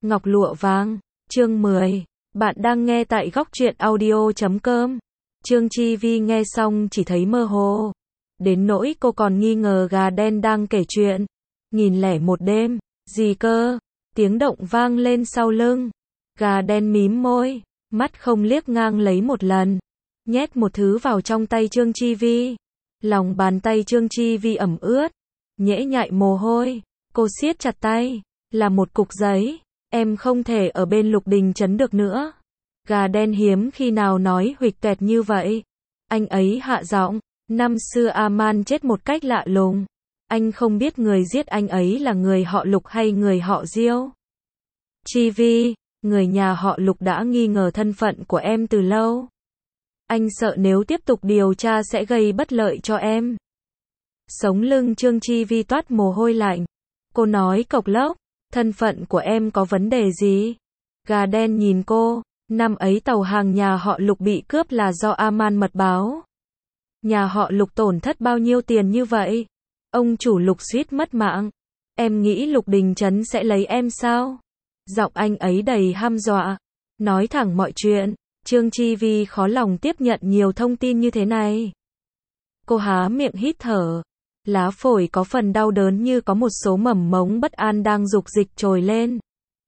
Ngọc lụa vàng, chương 10. Bạn đang nghe tại góc truyện audio.com. Trương Chi Vi nghe xong chỉ thấy mơ hồ. Đến nỗi cô còn nghi ngờ gà đen đang kể chuyện. 1001 đêm, gì cơ? Tiếng động vang lên sau lưng. Gà đen mím môi, mắt không liếc ngang lấy một lần. Nhét một thứ vào trong tay Trương Chi Vi. Lòng bàn tay Trương Chi Vi ẩm ướt, nhễ nhại mồ hôi. Cô siết chặt tay, là một cục giấy. Em không thể ở bên Lục Đình Trấn được nữa. Gà đen hiếm khi nào nói huỵch toẹt như vậy. Anh ấy hạ giọng, năm xưa A-man chết một cách lạ lùng. Anh không biết người giết anh ấy là người họ Lục hay người họ Diêu. Chi Vi, người nhà họ Lục đã nghi ngờ thân phận của em từ lâu. Anh sợ nếu tiếp tục điều tra sẽ gây bất lợi cho em. Sống lưng Trương Chi Vi toát mồ hôi lạnh. Cô nói cộc lốc, thân phận của em có vấn đề gì? Gà đen nhìn cô, năm ấy tàu hàng nhà họ Lục bị cướp là do A-man mật báo. Nhà họ Lục tổn thất bao nhiêu tiền như vậy? Ông chủ Lục suýt mất mạng. Em nghĩ Lục Đình Trấn sẽ lấy em sao? Giọng anh ấy đầy hăm dọa. Nói thẳng mọi chuyện. Trương Chi Vi khó lòng tiếp nhận nhiều thông tin như thế này. Cô há miệng hít thở. Lá phổi có phần đau đớn như có một số mầm mống bất an đang dục dịch trồi lên.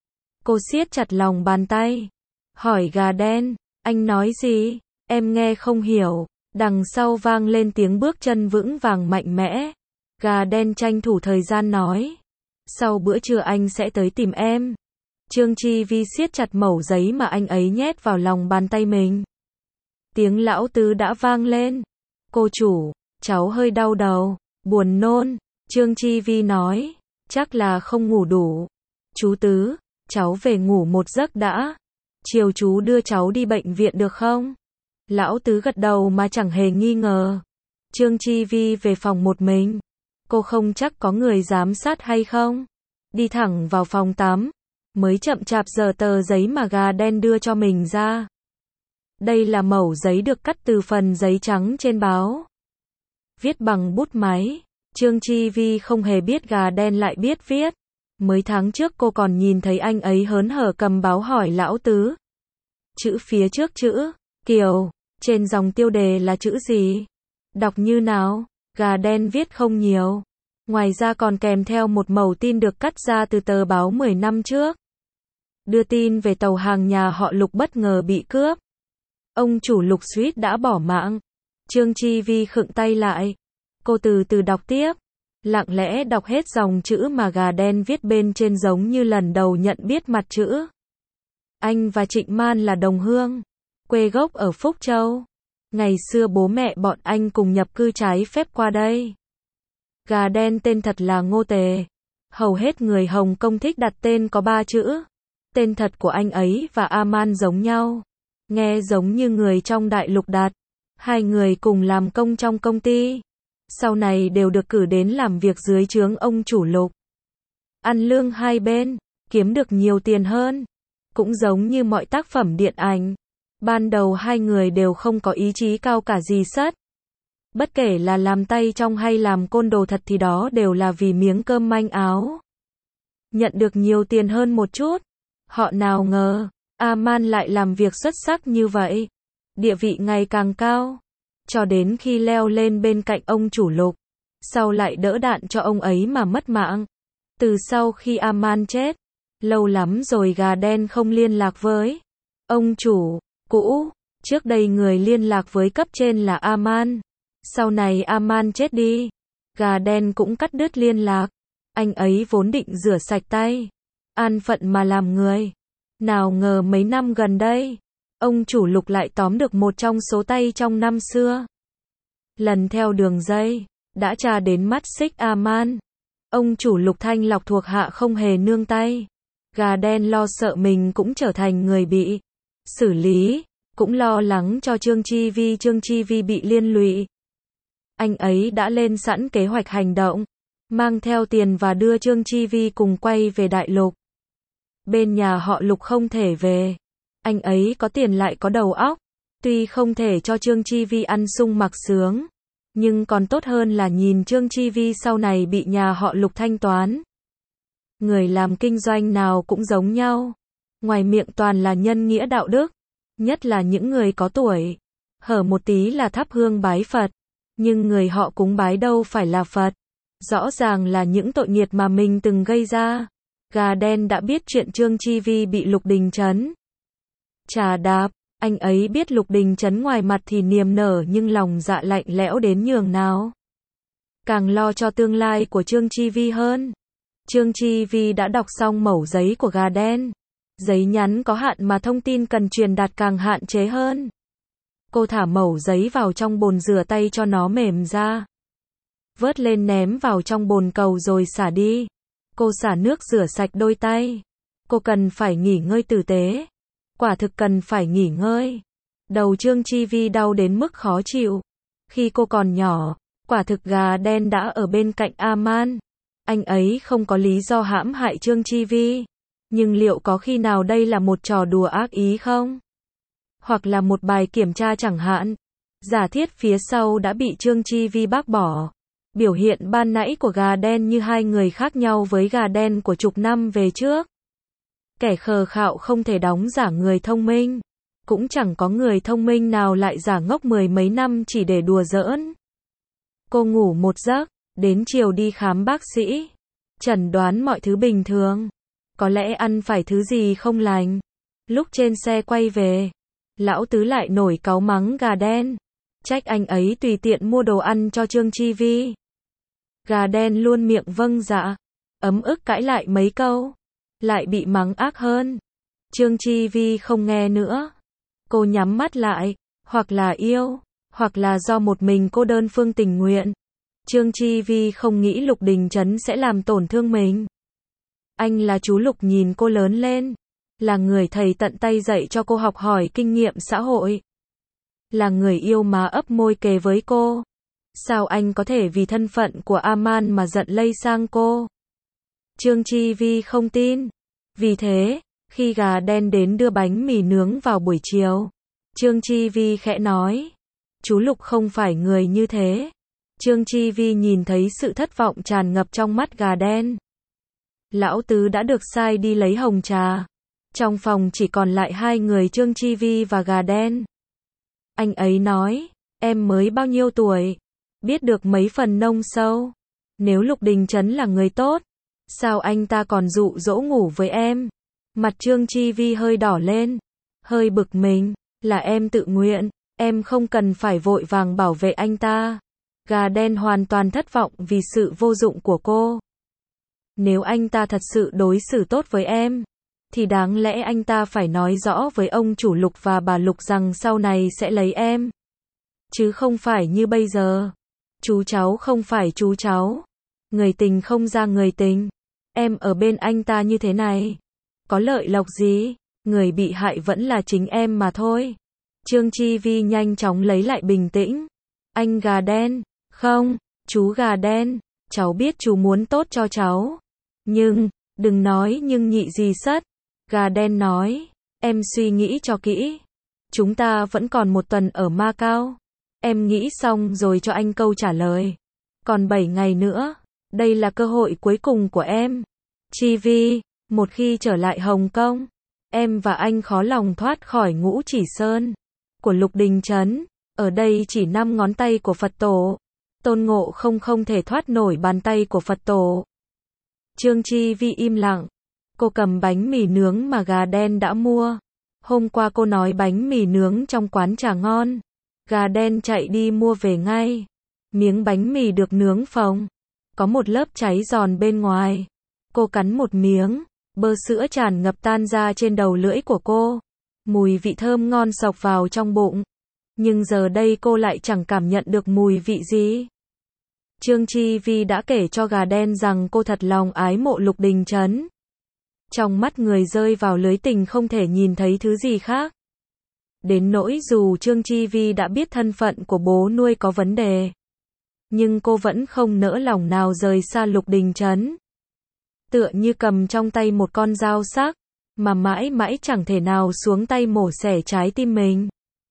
Cô siết chặt lòng bàn tay. Hỏi gà đen, anh nói gì? Em nghe không hiểu. Đằng sau vang lên tiếng bước chân vững vàng mạnh mẽ. Gà đen tranh thủ thời gian nói. Sau bữa trưa anh sẽ tới tìm em. Trương Chi Vi siết chặt mẩu giấy mà anh ấy nhét vào lòng bàn tay mình. Tiếng lão tứ đã vang lên. Cô chủ, cháu hơi đau đầu, buồn nôn. Trương Chi Vi nói, chắc là không ngủ đủ. Chú tứ, cháu về ngủ một giấc đã. Chiều chú đưa cháu đi bệnh viện được không? Lão tứ gật đầu mà chẳng hề nghi ngờ. Trương Chi Vi về phòng một mình. Cô không chắc có người giám sát hay không. Đi thẳng vào phòng tắm. Mới chậm chạp giở tờ giấy mà gà đen đưa cho mình ra. Đây là mẩu giấy được cắt từ phần giấy trắng trên báo. Viết bằng bút máy. Trương Chi Vi không hề biết gà đen lại biết viết. Mới tháng trước cô còn nhìn thấy anh ấy hớn hở cầm báo hỏi lão tứ. Chữ phía trước chữ Kiều, trên dòng tiêu đề là chữ gì? Đọc như nào? Gà đen viết không nhiều. Ngoài ra còn kèm theo một mẩu tin được cắt ra từ tờ báo 10 năm trước. Đưa tin về tàu hàng nhà họ Lục bất ngờ bị cướp. Ông chủ Lục suýt đã bỏ mạng. Trương Chi Vi khựng tay lại. Cô từ từ đọc tiếp. Lặng lẽ đọc hết dòng chữ mà gà đen viết bên trên giống như lần đầu nhận biết mặt chữ. Anh và Trịnh Man là đồng hương. Quê gốc ở Phúc Châu. Ngày xưa bố mẹ bọn anh cùng nhập cư trái phép qua đây. Gà đen tên thật là Ngô Tề. Hầu hết người Hồng Kông thích đặt tên có 3 chữ. Tên thật của anh ấy và A-man giống nhau. Nghe giống như người trong đại lục đặt. Hai người cùng làm công trong công ty. Sau này đều được cử đến làm việc dưới trướng ông chủ Lục. Ăn lương hai bên, kiếm được nhiều tiền hơn. Cũng giống như mọi tác phẩm điện ảnh. Ban đầu hai người đều không có ý chí cao cả gì sất. Bất kể là làm tay trong hay làm côn đồ thật thì đó đều là vì miếng cơm manh áo. Nhận được nhiều tiền hơn một chút. Họ nào ngờ, A-man lại làm việc xuất sắc như vậy. Địa vị ngày càng cao. Cho đến khi leo lên bên cạnh ông chủ Lục. Sau lại đỡ đạn cho ông ấy mà mất mạng. Từ sau khi A-man chết. Lâu lắm rồi gà đen không liên lạc với ông chủ cũ. Trước đây người liên lạc với cấp trên là A-man. Sau này A-man chết đi. Gà đen cũng cắt đứt liên lạc. Anh ấy vốn định rửa sạch tay. An phận mà làm người. Nào ngờ mấy năm gần đây. Ông chủ Lục lại tóm được một trong số tay trong năm xưa. Lần theo đường dây. Đã tra đến mắt xích A-man. Ông chủ Lục thanh lọc thuộc hạ không hề nương tay. Gà đen lo sợ mình cũng trở thành người bị xử lý. Cũng lo lắng cho Trương Chi Vi bị liên lụy. Anh ấy đã lên sẵn kế hoạch hành động. Mang theo tiền và đưa Trương Chi Vi cùng quay về đại lục. Bên nhà họ Lục không thể về. Anh ấy có tiền lại có đầu óc. Tuy không thể cho Trương Chi Vi ăn sung mặc sướng. Nhưng còn tốt hơn là nhìn Trương Chi Vi sau này bị nhà họ Lục thanh toán. Người làm kinh doanh nào cũng giống nhau. Ngoài miệng toàn là nhân nghĩa đạo đức. Nhất là những người có tuổi. Hở một tí là thắp hương bái Phật. Nhưng người họ cúng bái đâu phải là Phật. Rõ ràng là những tội nghiệt mà mình từng gây ra. Gà đen đã biết chuyện Trương Chi Vi bị Lục Đình Trấn trà đạp. Anh ấy biết Lục Đình Trấn ngoài mặt thì niềm nở nhưng lòng dạ lạnh lẽo đến nhường nào. Càng lo cho tương lai của Trương Chi Vi hơn. Trương Chi Vi đã đọc xong mẩu giấy của gà đen. Giấy nhắn có hạn mà thông tin cần truyền đạt càng hạn chế hơn. Cô thả mẩu giấy vào trong bồn rửa tay cho nó mềm ra. Vớt lên ném vào trong bồn cầu rồi xả đi. Cô xả nước rửa sạch đôi tay. Cô cần phải nghỉ ngơi tử tế. Quả thực cần phải nghỉ ngơi. Đầu Trương Chi Vi đau đến mức khó chịu. Khi cô còn nhỏ, quả thực gà đen đã ở bên cạnh Aman. Anh ấy không có lý do hãm hại Trương Chi Vi. Nhưng liệu có khi nào đây là một trò đùa ác ý không? Hoặc là một bài kiểm tra chẳng hạn. Giả thiết phía sau đã bị Trương Chi Vi bác bỏ. Biểu hiện ban nãy của gà đen như hai người khác nhau với gà đen của chục năm về trước. Kẻ khờ khạo không thể đóng giả người thông minh. Cũng chẳng có người thông minh nào lại giả ngốc mười mấy năm chỉ để đùa giỡn. Cô ngủ một giấc, đến chiều đi khám bác sĩ. Chẩn đoán mọi thứ bình thường. Có lẽ ăn phải thứ gì không lành. Lúc trên xe quay về, lão tứ lại nổi cáu mắng gà đen. Trách anh ấy tùy tiện mua đồ ăn cho Trương Chi Vi. Gà đen luôn miệng vâng dạ. Ấm ức cãi lại mấy câu. Lại bị mắng ác hơn. Trương Chi Vi không nghe nữa. Cô nhắm mắt lại. Hoặc là yêu. Hoặc là do một mình cô đơn phương tình nguyện. Trương Chi Vi không nghĩ Lục Đình Trấn sẽ làm tổn thương mình. Anh là chú Lục nhìn cô lớn lên. Là người thầy tận tay dạy cho cô học hỏi kinh nghiệm xã hội. Là người yêu má ấp môi kề với cô. Sao anh có thể vì thân phận của Aman mà giận lây sang cô? Trương Chi Vi không tin. Vì thế, khi gà đen đến đưa bánh mì nướng vào buổi chiều, Trương Chi Vi khẽ nói. Chú Lục không phải người như thế. Trương Chi Vi nhìn thấy sự thất vọng tràn ngập trong mắt gà đen. Lão tứ đã được sai đi lấy hồng trà. Trong phòng chỉ còn lại hai người Trương Chi Vi và gà đen. Anh ấy nói, em mới bao nhiêu tuổi, biết được mấy phần nông sâu. Nếu Lục Đình Trấn là người tốt, sao anh ta còn dụ dỗ ngủ với em? Mặt Trương Chi Vi hơi đỏ lên, hơi bực mình, là em tự nguyện, em không cần phải vội vàng bảo vệ anh ta. Gà đen hoàn toàn thất vọng vì sự vô dụng của cô. Nếu anh ta thật sự đối xử tốt với em, thì đáng lẽ anh ta phải nói rõ với ông chủ Lục và bà Lục rằng sau này sẽ lấy em. Chứ không phải như bây giờ. Chú cháu không phải chú cháu. Người tình không ra người tình. Em ở bên anh ta như thế này. Có lợi lộc gì? Người bị hại vẫn là chính em mà thôi. Trương Chi Vi nhanh chóng lấy lại bình tĩnh. Anh gà đen. Không, chú gà đen. Cháu biết chú muốn tốt cho cháu. Nhưng, đừng nói nhưng nhị gì sất. Gà đen nói, em suy nghĩ cho kỹ. Chúng ta vẫn còn một tuần ở Macau. Em nghĩ xong rồi cho anh câu trả lời. Còn 7 ngày nữa. Đây là cơ hội cuối cùng của em. Chi Vi, một khi trở lại Hồng Kông, em và anh khó lòng thoát khỏi ngũ chỉ sơn của Lục Đình Trấn. Ở đây chỉ 5 ngón tay của Phật tổ. Tôn Ngộ không thể thoát nổi bàn tay của Phật tổ. Trương Chi Vi im lặng. Cô cầm bánh mì nướng mà gà đen đã mua. Hôm qua cô nói bánh mì nướng trong quán trà ngon. Gà đen chạy đi mua về ngay. Miếng bánh mì được nướng phồng. Có một lớp cháy giòn bên ngoài. Cô cắn một miếng. Bơ sữa tràn ngập tan ra trên đầu lưỡi của cô. Mùi vị thơm ngon xộc vào trong bụng. Nhưng giờ đây cô lại chẳng cảm nhận được mùi vị gì. Trương Chi Vi đã kể cho gà đen rằng cô thật lòng ái mộ Lục Đình Trấn. Trong mắt người rơi vào lưới tình không thể nhìn thấy thứ gì khác. Đến nỗi dù Trương Chi Vi đã biết thân phận của bố nuôi có vấn đề, nhưng cô vẫn không nỡ lòng nào rời xa Lục Đình Trấn. Tựa như cầm trong tay một con dao sắc, mà mãi mãi chẳng thể nào xuống tay mổ xẻ trái tim mình.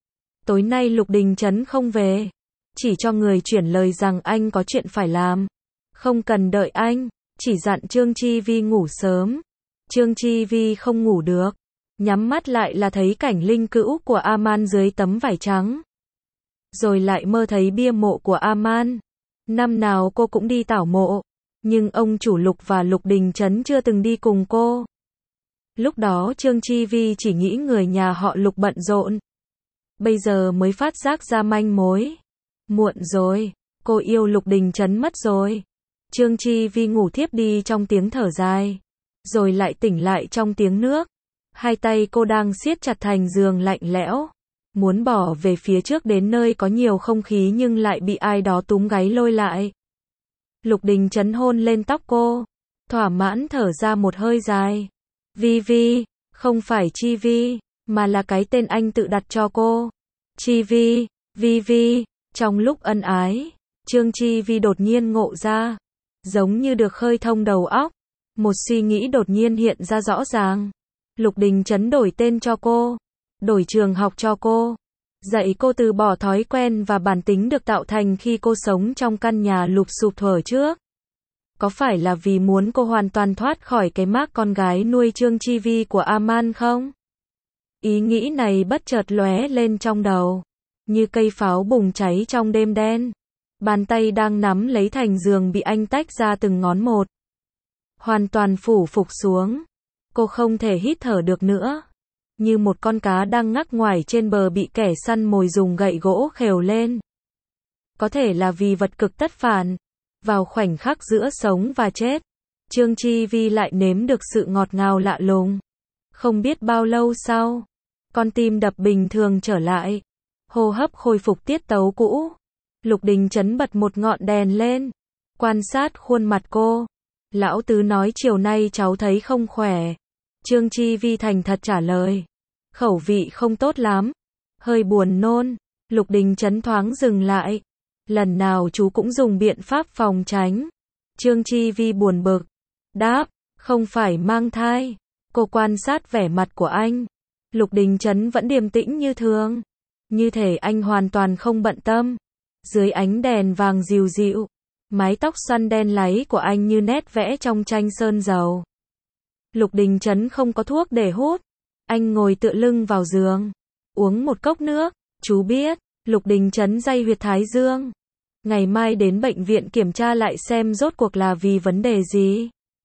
Tối nay Lục Đình Trấn không về, chỉ cho người chuyển lời rằng anh có chuyện phải làm. Không cần đợi anh. chỉ dặn Trương Chi Vi ngủ sớm. Trương Chi Vi không ngủ được, nhắm mắt lại là thấy cảnh linh cữu của A-man dưới tấm vải trắng. Rồi lại mơ thấy bia mộ của A-man. Năm nào cô cũng đi tảo mộ, nhưng ông chủ Lục và Lục Đình Trấn chưa từng đi cùng cô. Lúc đó Trương Chi Vi chỉ nghĩ người nhà họ Lục bận rộn. Bây giờ mới phát giác ra manh mối. Muộn rồi, cô yêu Lục Đình Trấn mất rồi. Trương Chi Vi ngủ thiếp đi trong tiếng thở dài, rồi lại tỉnh lại trong tiếng nước. Hai tay cô đang siết chặt thành giường lạnh lẽo, muốn bỏ về phía trước đến nơi có nhiều không khí nhưng lại bị ai đó túm gáy lôi lại. Lục Đình Trấn hôn lên tóc cô, thỏa mãn thở ra một hơi dài. Vi Vi, không phải Chi Vi, mà là cái tên anh tự đặt cho cô. Chi Vi, Vi Vi. Trong lúc ân ái, Trương Chi Vi đột nhiên ngộ ra, giống như được khơi thông đầu óc. Một suy nghĩ đột nhiên hiện ra rõ ràng. Lục Đình Trấn đổi tên cho cô, đổi trường học cho cô, dạy cô từ bỏ thói quen và bản tính được tạo thành khi cô sống trong căn nhà lụp xụp thuở trước. Có phải là vì muốn cô hoàn toàn thoát khỏi cái mác con gái nuôi Trương Chi Vi của A-man không? Ý nghĩ này bất chợt lóe lên trong đầu, như cây pháo bùng cháy trong đêm đen. Bàn tay đang nắm lấy thành giường bị anh tách ra từng ngón một. Hoàn toàn phủ phục xuống. Cô không thể hít thở được nữa. Như một con cá đang ngắc ngoải trên bờ bị kẻ săn mồi dùng gậy gỗ khều lên. Có thể là vì vật cực tất phản. Vào khoảnh khắc giữa sống và chết, Trương Chi Vi lại nếm được sự ngọt ngào lạ lùng. Không biết bao lâu sau, con tim đập bình thường trở lại. Hô hấp khôi phục tiết tấu cũ. Lục Đình Trấn bật một ngọn đèn lên, quan sát khuôn mặt cô. Lão Tứ nói chiều nay cháu thấy không khỏe. Trương Chi Vi thành thật trả lời. Khẩu vị không tốt lắm, hơi buồn nôn. Lục Đình Trấn thoáng dừng lại. Lần nào chú cũng dùng biện pháp phòng tránh. Trương Chi Vi buồn bực, đáp, không phải mang thai. Cô quan sát vẻ mặt của anh. Lục Đình Trấn vẫn điềm tĩnh như thường, như thể anh hoàn toàn không bận tâm. Dưới ánh đèn vàng dịu dịu, mái tóc xoăn đen láy của anh như nét vẽ trong tranh sơn dầu. Lục Đình Trấn không có thuốc để hút. Anh ngồi tựa lưng vào giường, uống một cốc nước. Chú biết, Lục Đình Trấn day huyệt thái dương. Ngày mai đến bệnh viện kiểm tra lại xem rốt cuộc là vì vấn đề gì.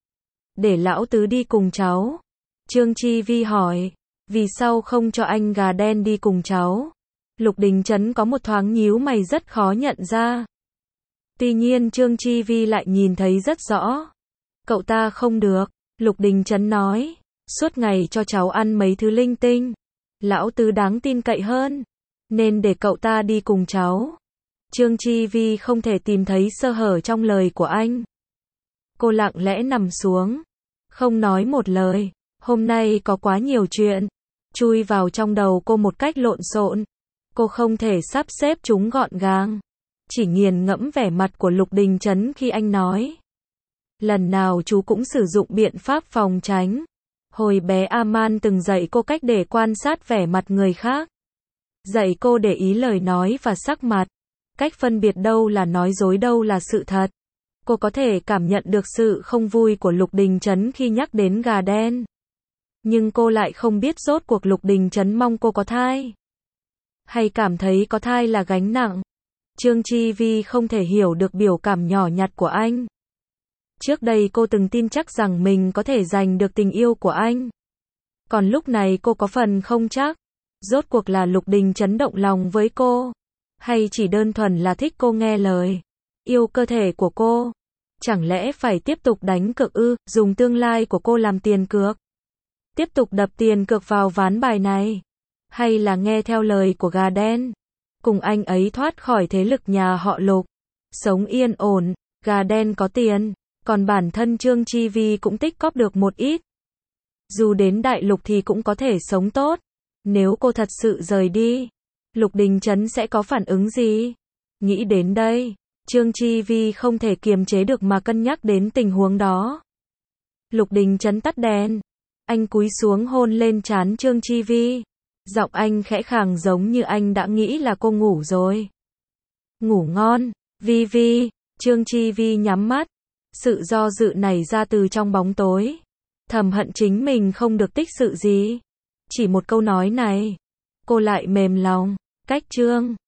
Để lão Tứ đi cùng cháu. Trương Chi Vi hỏi, vì sao không cho anh gà đen đi cùng cháu? Lục Đình Trấn có một thoáng nhíu mày rất khó nhận ra. Tuy nhiên Trương Chi Vi lại nhìn thấy rất rõ. Cậu ta không được, Lục Đình Trấn nói, suốt ngày cho cháu ăn mấy thứ linh tinh. Lão Tứ đáng tin cậy hơn, nên để cậu ta đi cùng cháu. Trương Chi Vi không thể tìm thấy sơ hở trong lời của anh. Cô lặng lẽ nằm xuống, không nói một lời. Hôm nay có quá nhiều chuyện chui vào trong đầu cô một cách lộn xộn. Cô không thể sắp xếp chúng gọn gàng. Chỉ nghiền ngẫm vẻ mặt của Lục Đình Trấn khi anh nói. Lần nào chú cũng sử dụng biện pháp phòng tránh. Hồi bé A-man từng dạy cô cách để quan sát vẻ mặt người khác. Dạy cô để ý lời nói và sắc mặt. Cách phân biệt đâu là nói dối đâu là sự thật. Cô có thể cảm nhận được sự không vui của Lục Đình Trấn khi nhắc đến gà đen. Nhưng cô lại không biết rốt cuộc Lục Đình Trấn mong cô có thai, hay cảm thấy có thai là gánh nặng. Trương Chi Vi không thể hiểu được biểu cảm nhỏ nhặt của anh. Trước đây cô từng tin chắc rằng mình có thể giành được tình yêu của anh. Còn lúc này cô có phần không chắc. Rốt cuộc là Lục Đình Trấn động lòng với cô, hay chỉ đơn thuần là thích cô nghe lời, yêu cơ thể của cô. Chẳng lẽ phải tiếp tục đánh cược ư, dùng tương lai của cô làm tiền cược? Tiếp tục đập tiền cược vào ván bài này? Hay là nghe theo lời của gà đen, cùng anh ấy thoát khỏi thế lực nhà họ Lục, sống yên ổn? Gà đen có tiền, còn bản thân Trương Chi Vi cũng tích cóp được một ít. Dù đến đại lục thì cũng có thể sống tốt. Nếu cô thật sự rời đi, Lục Đình Trấn sẽ có phản ứng gì? Nghĩ đến đây, Trương Chi Vi không thể kiềm chế được mà cân nhắc đến tình huống đó. Lục Đình Trấn tắt đèn. Anh cúi xuống hôn lên trán Trương Chi Vi. Giọng anh khẽ khàng giống như anh đã nghĩ là cô ngủ rồi. Ngủ ngon, Vi Vi. Trương Chi Vi nhắm mắt, Sự do dự nảy ra từ trong bóng tối. Thầm hận chính mình không được tích sự gì. Chỉ một câu nói này, cô lại mềm lòng. Cách chương